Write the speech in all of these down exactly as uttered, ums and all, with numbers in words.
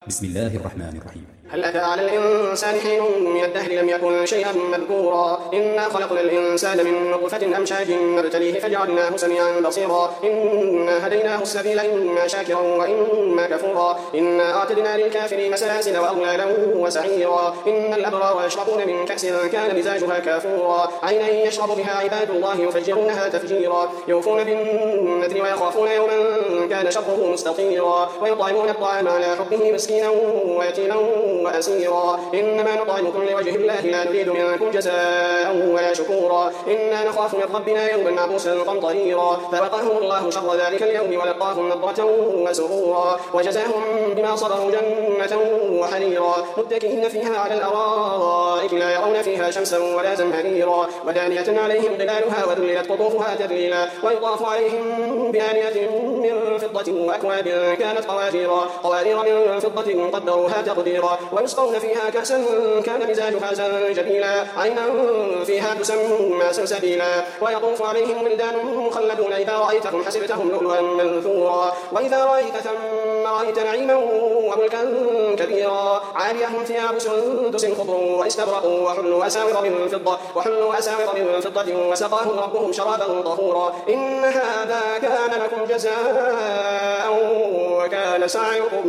بسم الله الرحمن الرحيم. هل أتى على الإنسان حين من الدهر لم يكن شيئا مذكورا إنا خلقنا الإنسان من نطفة أمشاج نبتليه فجعلناه سميعا بصيرا إنا هديناه السبيل إما شاكرا وإما كفورا إنا أعتدنا للكافرين سلاسل وأغلالا وسعيرا إن الأبرار يشربون من كأس كان مزاجها كافورا عينا يشرب بها عباد الله يفجرونها تفجيرا يوفون بالنذر ويخافون يوما كان شره مستطيرا ويطعمون الطعام على حبه مسكينا ويتيما وأسيرا إنما نطعمكم لوجه الله لا نريد منكم جزاء ولا شكورا إنا نخاف من ربنا يوما عبوسا قمطريرا فوقاهم الله شر ذلك اليوم ولقاهم نضرة وسرورا وجزاهم بما صبروا جنة وحريرا متكئين فيها على الأرائك لا يرون فيها شمسا ولا زمهريرا ودانية عليهم ظلالها وذللت قطوفها تذليلا ويطاف عليهم بآنية من فضة وأكواب كانت قواريرا قوارير من فضة قدروها تقديرا ويسقون فيها كأسا كان مزاجها زنجبيلا عينا فيها تسمى سلسبيلا ويطوف عليهم ولدان مخلدون إذا رأيتهم حسبتهم لؤلؤا منثورا وإذا رأيت ثم رأيت نعيما وملكا كبيرا عاليهم ثياب سندس خضر واستبرق وحلوا أساور من فضة وحلوا أساور من فضة وسقاهم ربهم شرابا طهورا إن هذا كان لكم جزاء وكان سعيكم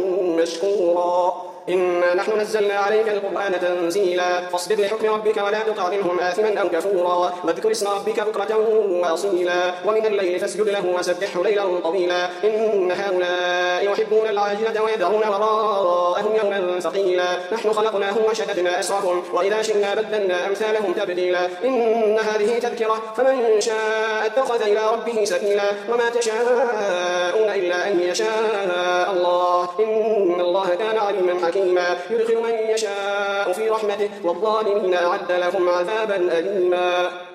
مشكورا إنا نحن نزلنا عليك القرآن تنزيلا فاصبر لحكم ربك ولا تطع منهم آثما أو كفورا واذكر اسم ربك بكرة وأصيلا ومن الليل فاسجد له وسبحه ليلا طويلا إن هؤلاء يحبون العاجلة ويذرون وراءهم يوما ثقيلا نحن خلقناهم وشددنا أسرهم وإذا شئنا بدلنا أمثالهم تبديلا إن هذه تذكرة فمن شاء اتخذ إلى ربه سبيلا وما تشاءون إلا أن يشاء الله إن الله كان عليما حكيما يدخل من يشاء في رحمته والظالمين أعد لهم عذابا أليما.